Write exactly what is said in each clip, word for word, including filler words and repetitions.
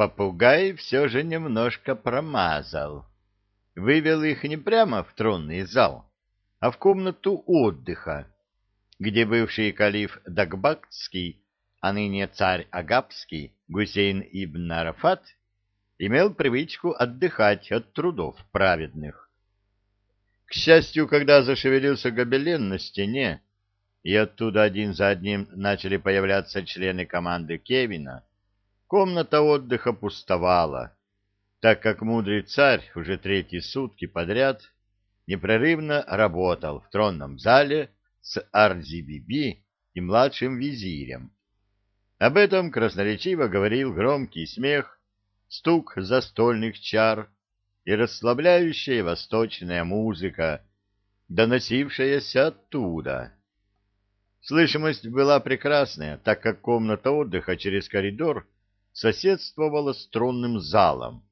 Попугай все же немножко промазал. Вывел их не прямо в тронный зал, а в комнату отдыха, где бывший калиф Дагбатский, а ныне царь Агапский Гусейн ибн Арафат имел привычку отдыхать от трудов праведных. К счастью, когда зашевелился гобелен на стене, и оттуда один за одним начали появляться члены команды Кевина, комната отдыха пустовала, так как мудрый царь уже третьи сутки подряд непрерывно работал в тронном зале с Арзи-Биби и младшим визирем. Об этом красноречиво говорил громкий смех, стук застольных чар и расслабляющая восточная музыка, доносившаяся оттуда. Слышимость была прекрасная, так как комната отдыха через коридор соседствовала с тронным залом.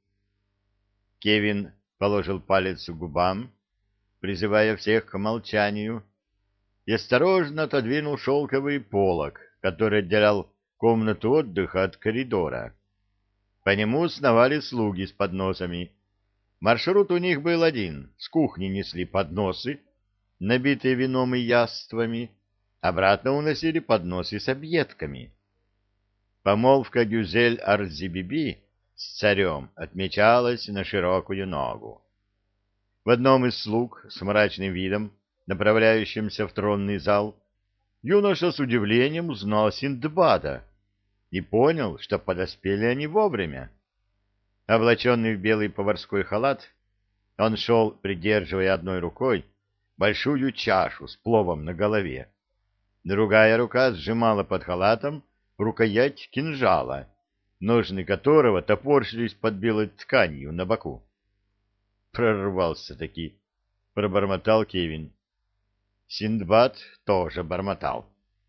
Кевин положил палец к губам, призывая всех к молчанию, и осторожно отодвинул шелковый полог, который отделял комнату отдыха от коридора. По нему сновали слуги с подносами. Маршрут у них был один: с кухни несли подносы, набитые вином и яствами, обратно уносили подносы с объедками. Помолвка Гюзель Арзи-Биби с царем отмечалась на широкую ногу. В одном из слуг с мрачным видом, направляющимся в тронный зал, юноша с удивлением узнал Синдбада и понял, что подоспели они вовремя. Облаченный в белый поварской халат, он шел, придерживая одной рукой большую чашу с пловом на голове. Другая рука сжимала под халатом рукоять кинжала, ножны которого топорщились под белой тканью на боку. «Прорвался-таки», — пробормотал Кевин. Синдбад тоже бормотал.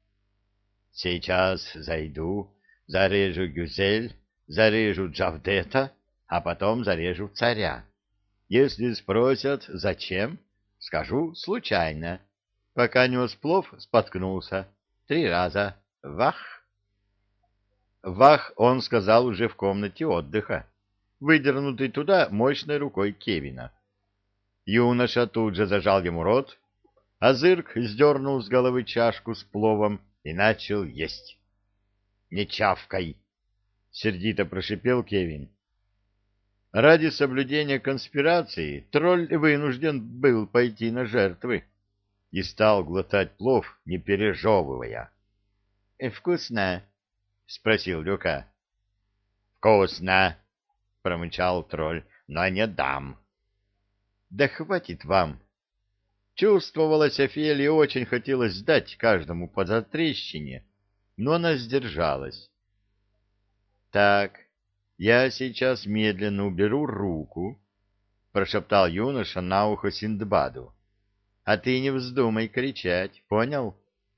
«Сейчас зайду, зарежу Гюзель, зарежу Джавдета, а потом зарежу царя. Если спросят, зачем, скажу случайно. Пока нес плов, споткнулся. Три раза. Вах!» «Вах» он сказал уже в комнате отдыха, выдернутый туда мощной рукой Кевина. Юноша тут же зажал ему рот, а Зырк сдернул с головы чашку с пловом и начал есть. «Не чавкай!» — сердито прошипел Кевин. Ради соблюдения конспирации тролль вынужден был пойти на жертвы и стал глотать плов, не пережевывая. «Вкусно?» — спросил Люка. «Вкусно!» — промычал тролль, — «но не дам». «Да хватит вам!» Чувствовалось, Офелии очень хотелось сдать каждому по затрещине, но она сдержалась. «Так, я сейчас медленно уберу руку», — прошептал юноша на ухо Синдбаду. «А ты не вздумай кричать, понял?»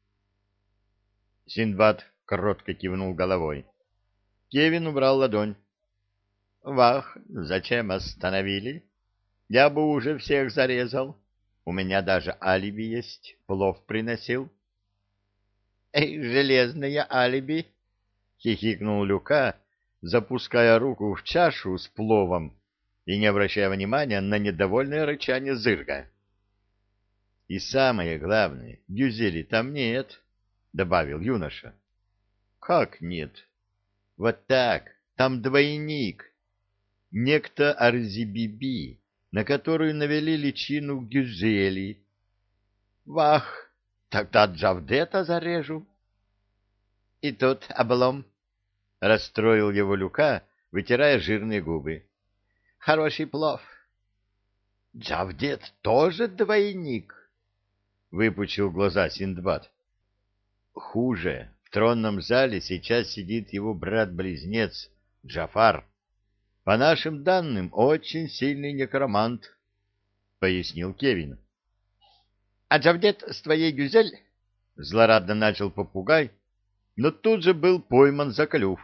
Синдбад кротко кивнул головой. Кевин убрал ладонь. «Вах, зачем остановили? Я бы уже всех зарезал. У меня даже алиби есть, плов приносил». «Эй, железное алиби!» — хихикнул Люка, запуская руку в чашу с пловом и не обращая внимания на недовольное рычание Зырга. «И самое главное, Гюзели там нет», — добавил юноша. «Как нет? Вот так, там двойник. Некто Арзи-Биби, на которую навели личину Гюзели. Вах, тогда Джавдета зарежу». «И тут облом», — расстроил его Люка, вытирая жирные губы. «Хороший плов». «Джавдет тоже двойник?» — выпучил глаза Синдбад. «Хуже. В тронном зале сейчас сидит его брат-близнец Джафар. По нашим данным, очень сильный некромант», — пояснил Кевин. «А Джавдет с твоей Гюзель?» — злорадно начал попугай, но тут же был пойман за клюв.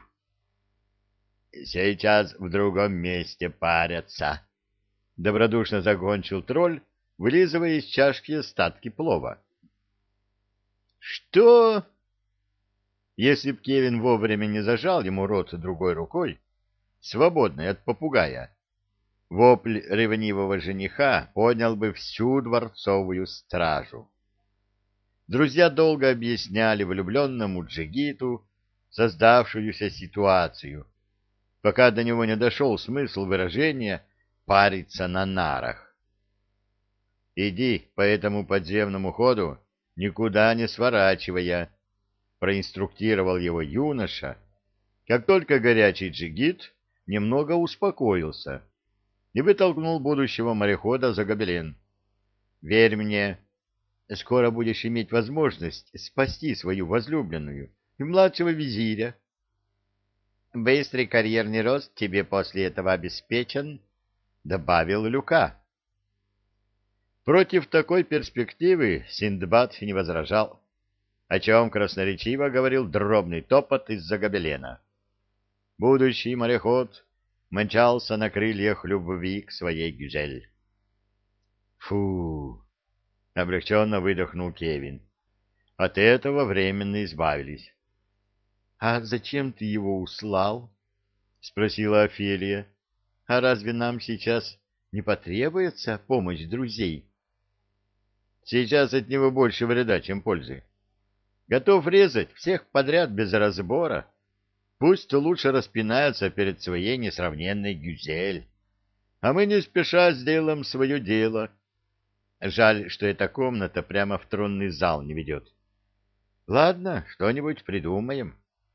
«Сейчас в другом месте парятся», — добродушно закончил тролль, вылизывая из чашки остатки плова. «Что?» Если б Кевин вовремя не зажал ему рот другой рукой, свободной от попугая, вопль ревнивого жениха поднял бы всю дворцовую стражу. Друзья долго объясняли влюбленному джигиту создавшуюся ситуацию, пока до него не дошел смысл выражения «париться на нарах». «Иди по этому подземному ходу, никуда не сворачивая», — проинструктировал его юноша, как только горячий джигит немного успокоился и вытолкнул будущего морехода за гобелен. «Верь мне, скоро будешь иметь возможность спасти свою возлюбленную и младшего визиря. Быстрый карьерный рост тебе после этого обеспечен», — добавил Люка. Против такой перспективы Синдбад не возражал, о чем красноречиво говорил дробный топот из-за гобелена. Будущий мореход мчался на крыльях любви к своей Гюзель. «Фу!» — облегченно выдохнул Кевин. «От этого временно избавились». «А зачем ты его услал?» — спросила Офелия. «А разве нам сейчас не потребуется помощь друзей?» «Сейчас от него больше вреда, чем пользы. Готов резать всех подряд без разбора. Пусть лучше распинается перед своей несравненной Гюзель. А мы не спеша сделаем свое дело. Жаль, что эта комната прямо в тронный зал не ведет. Ладно, что-нибудь придумаем».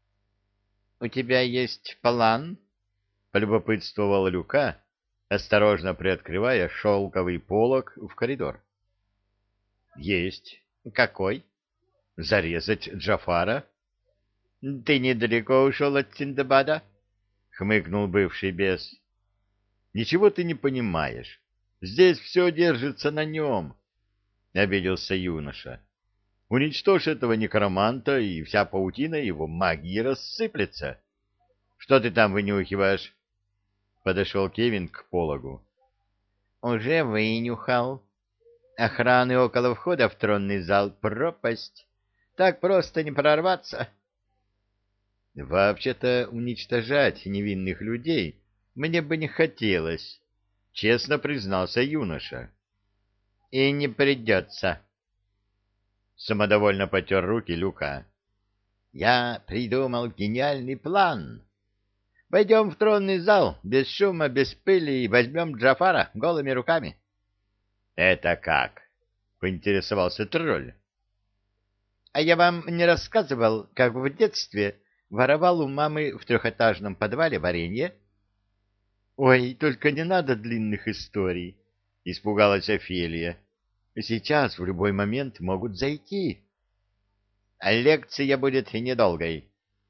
«У тебя есть план?» — полюбопытствовал Люка, осторожно приоткрывая шелковый полог в коридор. «Есть. Какой? Зарезать Джафара?» «Ты недалеко ушел от Синдбада?» — хмыкнул бывший бес. «Ничего ты не понимаешь. Здесь все держится на нем», — обиделся юноша. «Уничтожь этого некроманта, и вся паутина его магии рассыплется. Что ты там вынюхиваешь?» Подошел Кевин к пологу. «Уже вынюхал. Охраны около входа в тронный зал пропасть. Так просто не прорваться». «Вообще-то уничтожать невинных людей мне бы не хотелось», — честно признался юноша. «И не придется». Самодовольно потер руки Люка. «Я придумал гениальный план. Пойдем в тронный зал, без шума, без пыли, и возьмем Джафара голыми руками». «Это как?» — поинтересовался тролль. «А я вам не рассказывал, как в детстве воровал у мамы в трехэтажном подвале варенье?» «Ой, только не надо длинных историй», — испугалась Офелия. «Сейчас в любой момент могут зайти». «А лекция будет недолгой.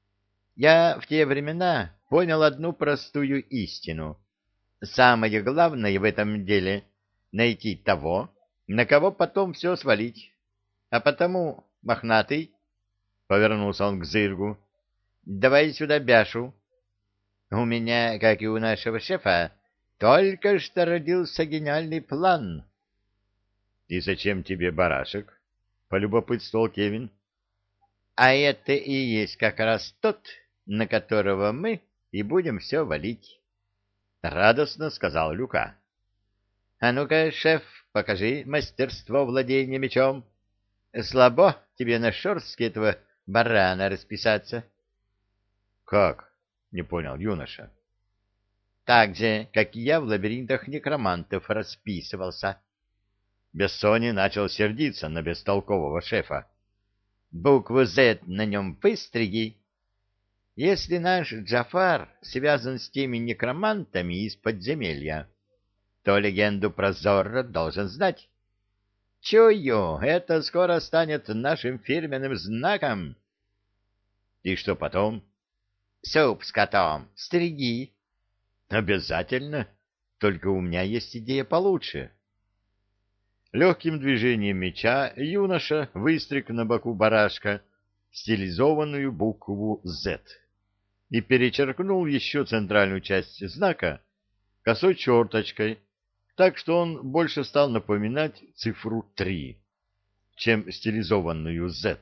Я в те времена понял одну простую истину. Самое главное в этом деле — найти того, на кого потом все свалить. А потому, мохнатый, — повернулся он к Зыргу, — давай сюда Бяшу. У меня, как и у нашего шефа, только что родился гениальный план». «И зачем тебе барашек?» — полюбопытствовал Кевин. «А это и есть как раз тот, на которого мы и будем все валить», — радостно сказал Люка. «А ну-ка, шеф, покажи мастерство владения мечом. Слабо тебе на шорстке этого барана расписаться». «Как?» — не понял юноша. «Так же, как я в лабиринтах некромантов расписывался». Бессони начал сердиться на бестолкового шефа. «Букву «З» на нем выстриги. Если наш Джафар связан с теми некромантами из подземелья, то легенду про Зорро должен знать. Чую, это скоро станет нашим фирменным знаком». «И что потом?» «Суп с котом. Стриги». «Обязательно. Только у меня есть идея получше». Легким движением меча юноша выстриг на боку барашка стилизованную букву «З» и перечеркнул еще центральную часть знака косой черточкой, так что он больше стал напоминать цифру три, чем стилизованную «З».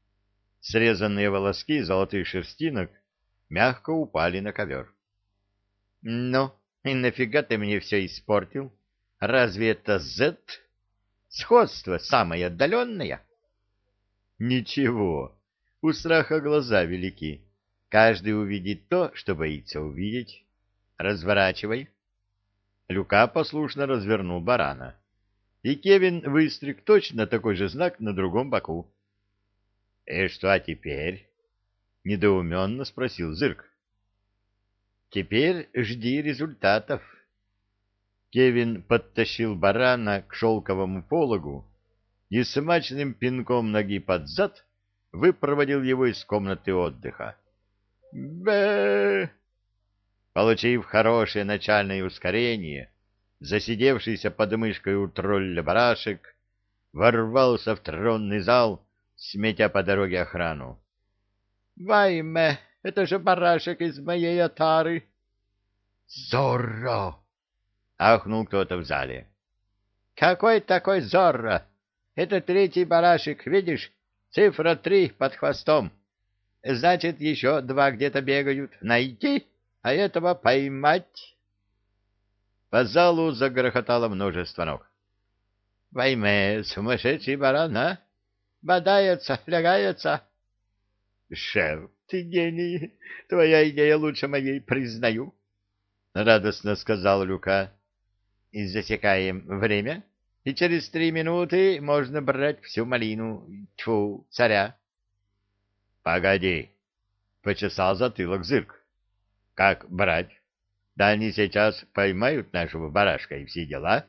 Срезанные волоски золотых шерстинок мягко упали на ковер. Ну, и нафига ты мне все испортил? Разве это Z? Сходство самое отдаленное? Ничего, у страха глаза велики. Каждый увидит то, что боится увидеть. Разворачивай. Люка послушно развернул барана. И Кевин выстриг точно такой же знак на другом боку. — И что теперь? — недоуменно спросил Зырк. — Теперь жди результатов. Кевин подтащил барана к шелковому пологу и смачным пинком ноги под зад выпроводил его из комнаты отдыха. Бэ! Получив хорошее начальное ускорение, засидевшийся под мышкой у тролля барашек ворвался в тронный зал, сметя по дороге охрану. — Вайме, это же барашек из моей отары! — Зорро! — ахнул кто-то в зале. — Какой такой Зорро? Это третий барашек, видишь? Цифра три под хвостом. Значит, еще два где-то бегают. Найти, а этого поймать. По залу загрохотало множество ног. — Вайме, сумасшедший баран, а? Бодается, лягается. — Шеф, ты гений. Твоя идея лучше моей, признаю. — радостно сказал Люка. — И засекаем время, и через три минуты можно брать всю малину. Тьфу, царя. — Погоди, — почесал затылок Зырк. — Как брать? Да они сейчас поймают нашего барашка и все дела.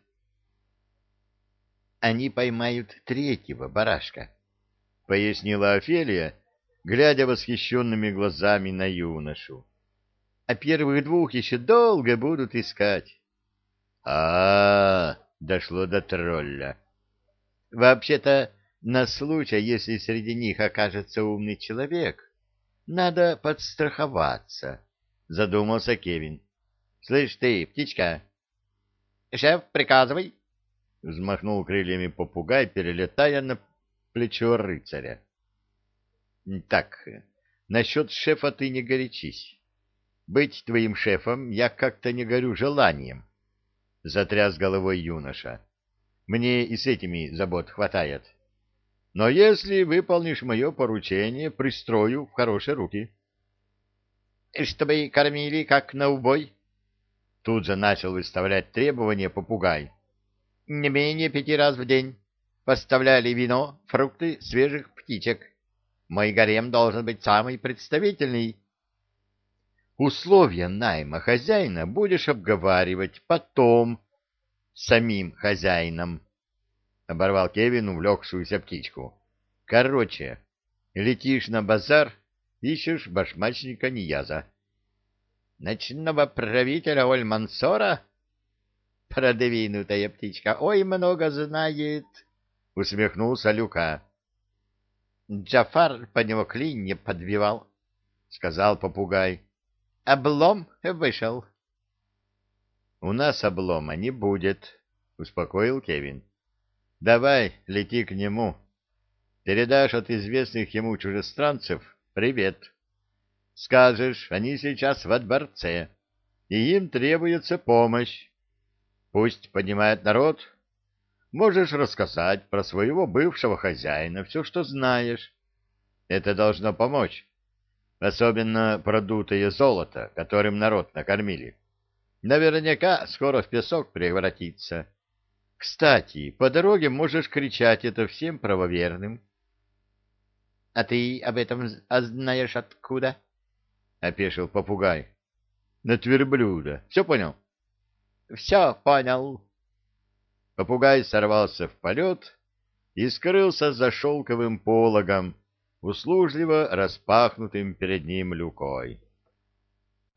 — Они поймают третьего барашка, — пояснила Офелия, глядя восхищенными глазами на юношу. — А первых двух еще долго будут искать. А — А-а-а! Дошло до тролля. — Вообще-то, на случай, если среди них окажется умный человек, надо подстраховаться, — задумался Кевин. — Слышь ты, птичка! — Шеф, приказывай! — взмахнул крыльями попугай, перелетая на плечо рыцаря. — Так, насчет шефа ты не горячись. Быть твоим шефом я как-то не горю желанием. — затряс головой юноша. — Мне и с этими забот хватает. Но если выполнишь мое поручение, пристрою в хорошие руки. — Чтобы кормили, как на убой? Тут же начал выставлять требования попугай. — Не менее пяти раз в день. Поставляли вино, фрукты, свежих птичек. Мой гарем должен быть самый представительный. Условия найма хозяина будешь обговаривать потом с самим хозяином, — оборвал Кевин увлекшуюся птичку. — Короче, летишь на базар, ищешь башмачника Нияза. — Ночного правителя Оль-Мансора? — Продвинутая птичка, ой, много знает, — усмехнулся Люка. — Джафар по него клинья подбивал, — сказал попугай. Облом вышел. — У нас облома не будет, — успокоил Кевин. — Давай, лети к нему. Передашь от известных ему чужестранцев привет. Скажешь, они сейчас во дворце, и им требуется помощь. Пусть поднимает народ. Можешь рассказать про своего бывшего хозяина все, что знаешь. Это должно помочь. Особенно продутое золото, которым народ накормили. Наверняка скоро в песок превратится. Кстати, по дороге можешь кричать это всем правоверным. — А ты об этом знаешь откуда? — опешил попугай. — На верблюда. Все понял? — Все понял. Попугай сорвался в полет и скрылся за шелковым пологом, услужливо распахнутым перед ним люкой.